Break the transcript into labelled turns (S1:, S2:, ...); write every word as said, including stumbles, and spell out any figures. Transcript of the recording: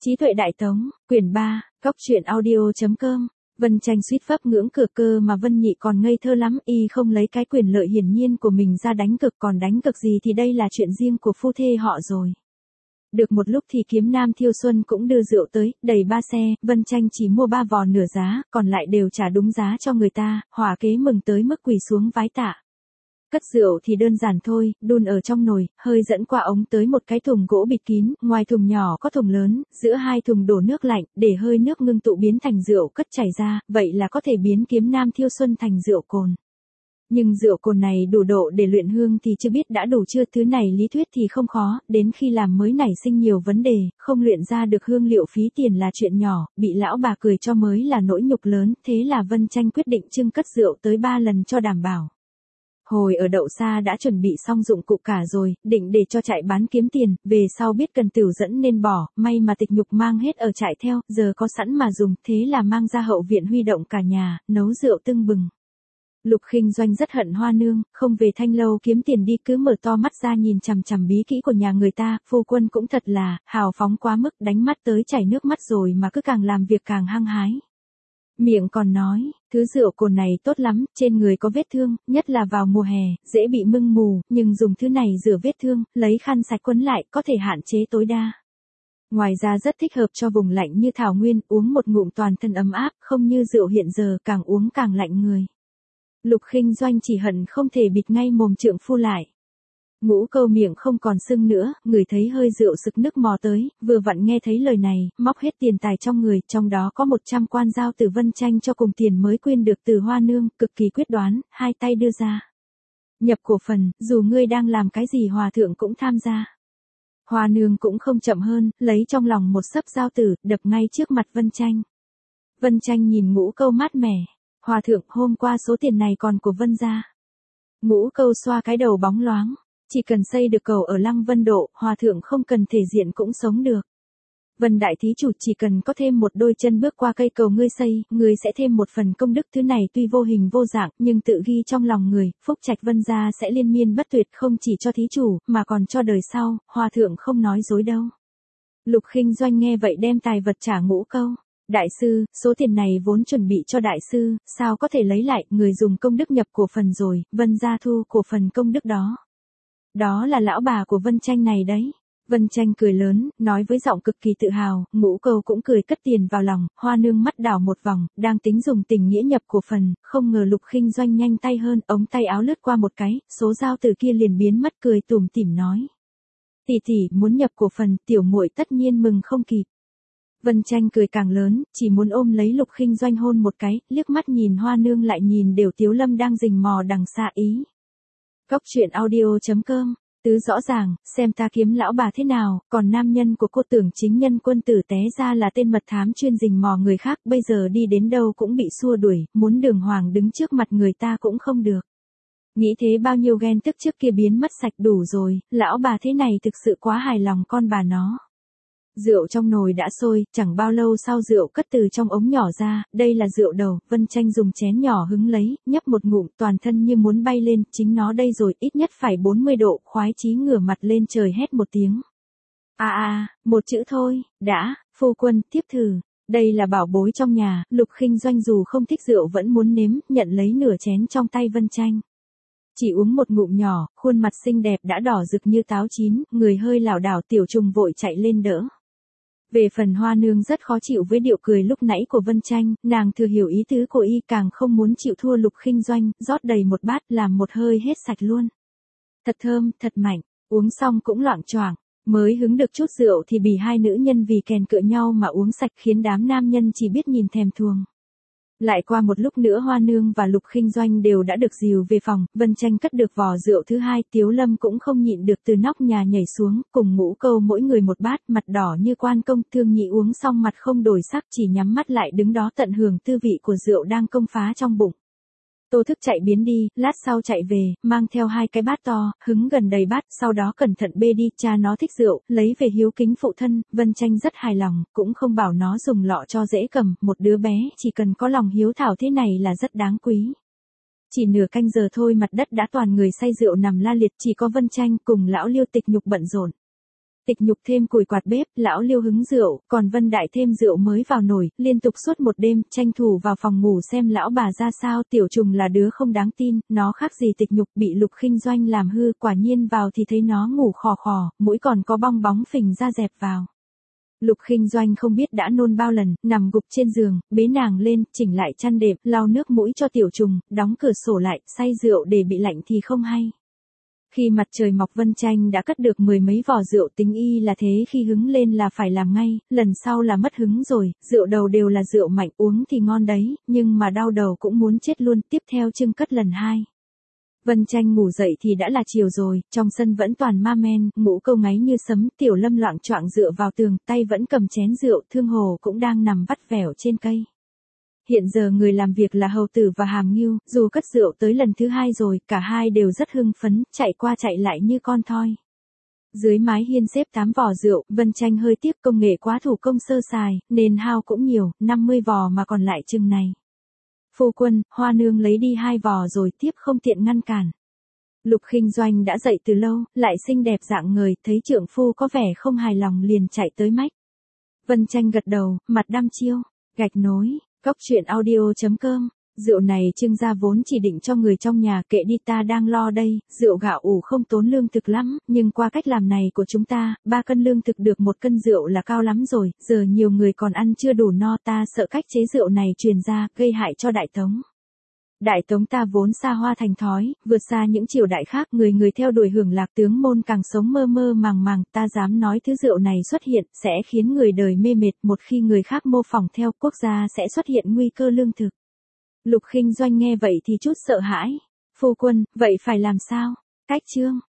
S1: Trí tuệ đại tống, quyển ba, góc truyện audio.com. Vân Tranh suýt vấp ngưỡng cửa cơ mà Vân Nhị còn ngây thơ lắm, y không lấy cái quyền lợi hiển nhiên của mình ra đánh cực, còn đánh cực gì thì đây là chuyện riêng của phu thê họ rồi. Được một lúc thì Kiếm Nam Thiêu Xuân cũng đưa rượu tới, đầy ba xe, Vân Tranh chỉ mua ba vò nửa giá, còn lại đều trả đúng giá cho người ta, hỏa kế mừng tới mức quỳ xuống vái tạ. Cất rượu thì đơn giản thôi, đun ở trong nồi, hơi dẫn qua ống tới một cái thùng gỗ bịt kín, ngoài thùng nhỏ có thùng lớn, giữa hai thùng đổ nước lạnh, để hơi nước ngưng tụ biến thành rượu cất chảy ra, vậy là có thể biến Kiếm Nam Thiêu Xuân thành rượu cồn. Nhưng rượu cồn này đủ độ để luyện hương thì chưa biết đã đủ chưa, thứ này lý thuyết thì không khó, đến khi làm mới nảy sinh nhiều vấn đề, không luyện ra được hương liệu phí tiền là chuyện nhỏ, bị lão bà cười cho mới là nỗi nhục lớn, thế là Vân Tranh quyết định trưng cất rượu tới ba lần cho đảm bảo. Hồi ở đậu xa đã chuẩn bị xong dụng cụ cả rồi, định để cho trại bán kiếm tiền, về sau biết cần tửu dẫn nên bỏ, may mà tịch nhục mang hết ở trại theo, giờ có sẵn mà dùng, thế là mang ra hậu viện huy động cả nhà, nấu rượu tưng bừng. Lục Khinh Doanh rất hận Hoa Nương, không về Thanh Lâu kiếm tiền đi cứ mở to mắt ra nhìn chằm chằm bí kỹ của nhà người ta, phu quân cũng thật là, hào phóng quá mức, đánh mắt tới chảy nước mắt rồi mà cứ càng làm việc càng hăng hái. Miệng còn nói, thứ rượu cồn này tốt lắm, trên người có vết thương, nhất là vào mùa hè, dễ bị mưng mù, nhưng dùng thứ này rửa vết thương, lấy khăn sạch quấn lại, có thể hạn chế tối đa. Ngoài ra rất thích hợp cho vùng lạnh như Thảo Nguyên, uống một ngụm toàn thân ấm áp, không như rượu hiện giờ, càng uống càng lạnh người. Lục Khinh Doanh chỉ hận không thể bịt ngay mồm trượng phu lại. Ngũ Câu miệng không còn sưng nữa, người thấy hơi rượu sực nước mò tới, vừa vặn nghe thấy lời này, móc hết tiền tài trong người, trong đó có một trăm quan giao từ Vân Tranh cho cùng tiền mới quyên được từ Hoa Nương, cực kỳ quyết đoán, hai tay đưa ra. Nhập cổ phần, dù ngươi đang làm cái gì hòa thượng cũng tham gia. Hoa Nương cũng không chậm hơn, lấy trong lòng một sấp giao tử, đập ngay trước mặt Vân Tranh. Vân Tranh nhìn Ngũ Câu mát mẻ, hòa thượng, hôm qua số tiền này còn của Vân gia. Ngũ Câu xoa cái đầu bóng loáng. Chỉ cần xây được cầu ở Lăng Vân Độ, hòa thượng không cần thể diện cũng sống được. Vân đại thí chủ chỉ cần có thêm một đôi chân bước qua cây cầu ngươi xây, ngươi sẽ thêm một phần công đức, thứ này tuy vô hình vô dạng, nhưng tự ghi trong lòng người, phúc trạch Vân gia sẽ liên miên bất tuyệt không chỉ cho thí chủ, mà còn cho đời sau, hòa thượng không nói dối đâu. Lục Khinh Doanh nghe vậy đem tài vật trả Ngũ Câu. Đại sư, số tiền này vốn chuẩn bị cho đại sư, sao có thể lấy lại, người dùng công đức nhập cổ phần rồi, Vân gia thu cổ phần công đức đó. Đó là lão bà của Vân Tranh này đấy. Vân Tranh cười lớn, nói với giọng cực kỳ tự hào, Ngũ Câu cũng cười cất tiền vào lòng, Hoa Nương mắt đảo một vòng, đang tính dùng tình nghĩa nhập cổ phần, không ngờ Lục Khinh Doanh nhanh tay hơn, ống tay áo lướt qua một cái, số giao từ kia liền biến mất, cười tủm tỉm nói. Tỷ tỷ muốn nhập cổ phần, tiểu muội tất nhiên mừng không kịp. Vân Tranh cười càng lớn, chỉ muốn ôm lấy Lục Khinh Doanh hôn một cái, liếc mắt nhìn Hoa Nương lại nhìn đều Tiếu Lâm đang rình mò đằng xa ý. Góc truyện audio.com, tứ rõ ràng, xem ta kiếm lão bà thế nào, còn nam nhân của cô tưởng chính nhân quân tử té ra là tên mật thám chuyên rình mò người khác, bây giờ đi đến đâu cũng bị xua đuổi, muốn đường hoàng đứng trước mặt người ta cũng không được. Nghĩ thế bao nhiêu ghen tức trước kia biến mất sạch đủ rồi, lão bà thế này thực sự quá hài lòng con bà nó. Rượu trong nồi đã sôi, chẳng bao lâu sau rượu cất từ trong ống nhỏ ra, đây là rượu đầu, Vân Tranh dùng chén nhỏ hứng lấy, nhấp một ngụm, toàn thân như muốn bay lên, chính nó đây rồi, ít nhất phải bốn mươi độ, khoái chí ngửa mặt lên trời hét một tiếng. À à, một chữ thôi, đã, phu quân, tiếp thử, đây là bảo bối trong nhà, Lục Khinh Doanh dù không thích rượu vẫn muốn nếm, nhận lấy nửa chén trong tay Vân Tranh. Chỉ uống một ngụm nhỏ, khuôn mặt xinh đẹp đã đỏ rực như táo chín, người hơi lảo đảo, Tiểu Trùng vội chạy lên đỡ. Về phần Hoa Nương rất khó chịu với điệu cười lúc nãy của Vân Tranh, nàng thừa hiểu ý tứ của y, càng không muốn chịu thua Lục Khinh Doanh, rót đầy một bát làm một hơi hết sạch luôn. Thật thơm, thật mạnh, uống xong cũng loạng choạng, mới hứng được chút rượu thì bị hai nữ nhân vì kèn cựa nhau mà uống sạch khiến đám nam nhân chỉ biết nhìn thèm thuồng. Lại qua một lúc nữa Hoa Nương và Lục Khinh Doanh đều đã được dìu về phòng, Vân Tranh cất được vò rượu thứ hai, Tiếu Lâm cũng không nhịn được từ nóc nhà nhảy xuống, cùng Ngũ Câu mỗi người một bát, mặt đỏ như quan công, Thương Nhị uống xong mặt không đổi sắc, chỉ nhắm mắt lại đứng đó tận hưởng tư vị của rượu đang công phá trong bụng. Tô Thức chạy biến đi, lát sau chạy về, mang theo hai cái bát to, hứng gần đầy bát, sau đó cẩn thận bê đi, cha nó thích rượu, lấy về hiếu kính phụ thân, Vân Tranh rất hài lòng, cũng không bảo nó dùng lọ cho dễ cầm, một đứa bé, chỉ cần có lòng hiếu thảo thế này là rất đáng quý. Chỉ nửa canh giờ thôi mặt đất đã toàn người say rượu nằm la liệt, chỉ có Vân Tranh cùng lão Liêu Tịch Nhục bận rộn. Tịch Nhục thêm củi quạt bếp, lão Liêu hứng rượu, còn Vân Đại thêm rượu mới vào nồi, liên tục suốt một đêm, tranh thủ vào phòng ngủ xem lão bà ra sao. Tiểu Trùng là đứa không đáng tin, nó khác gì Tịch Nhục, bị Lục Khinh Doanh làm hư, quả nhiên vào thì thấy nó ngủ khò khò, mũi còn có bong bóng phình ra dẹp vào. Lục Khinh Doanh không biết đã nôn bao lần, nằm gục trên giường, bế nàng lên, chỉnh lại chăn đệm, lau nước mũi cho Tiểu Trùng, đóng cửa sổ lại, say rượu để bị lạnh thì không hay. Khi mặt trời mọc Vân Tranh đã cất được mười mấy vò rượu, tính y là thế, khi hứng lên là phải làm ngay, lần sau là mất hứng rồi. Rượu đầu đều là rượu mạnh, uống thì ngon đấy, nhưng mà đau đầu cũng muốn chết luôn. Tiếp theo trưng cất lần hai. Vân Tranh ngủ dậy thì đã là chiều rồi, trong sân vẫn toàn ma men, Ngũ Câu ngáy như sấm, Tiểu Lâm loạng choạng dựa vào tường, tay vẫn cầm chén rượu, Thương Hồ cũng đang nằm vắt vẻo trên cây. Hiện giờ người làm việc là Hầu Tử và Hàm Ngưu, dù cất rượu tới lần thứ hai rồi, cả hai đều rất hưng phấn, chạy qua chạy lại như con thoi. Dưới mái hiên xếp tám vò rượu, Vân Tranh hơi tiếc, công nghệ quá thủ công sơ sài, nên hao cũng nhiều, năm mươi vò mà còn lại chừng này. Phu quân, Hoa Nương lấy đi hai vò rồi, tiếp không tiện ngăn cản. Lục Khinh Doanh đã dậy từ lâu, lại xinh đẹp dạng người, thấy trượng phu có vẻ không hài lòng liền chạy tới mách. Vân Tranh gật đầu, mặt đăm chiêu, gạch nối. Cóc truyện audio chấm com. Rượu này trưng ra vốn chỉ định cho người trong nhà, kệ đi, ta đang lo đây. Rượu gạo ủ không tốn lương thực lắm, nhưng qua cách làm này của chúng ta, ba cân lương thực được một cân rượu là cao lắm rồi. Giờ nhiều người còn ăn chưa đủ no, ta sợ cách chế rượu này truyền ra, gây hại cho Đại Tống. Đại Tống ta vốn xa hoa thành thói, vượt xa những triều đại khác, người người theo đuổi hưởng lạc, tướng môn càng sống mơ mơ màng màng. Ta dám nói thứ rượu này xuất hiện sẽ khiến người đời mê mệt, một khi người khác mô phỏng theo, quốc gia sẽ xuất hiện nguy cơ lương thực. Lục Khinh Doanh nghe vậy thì chút sợ hãi. Phu quân, vậy phải làm sao? Cách chương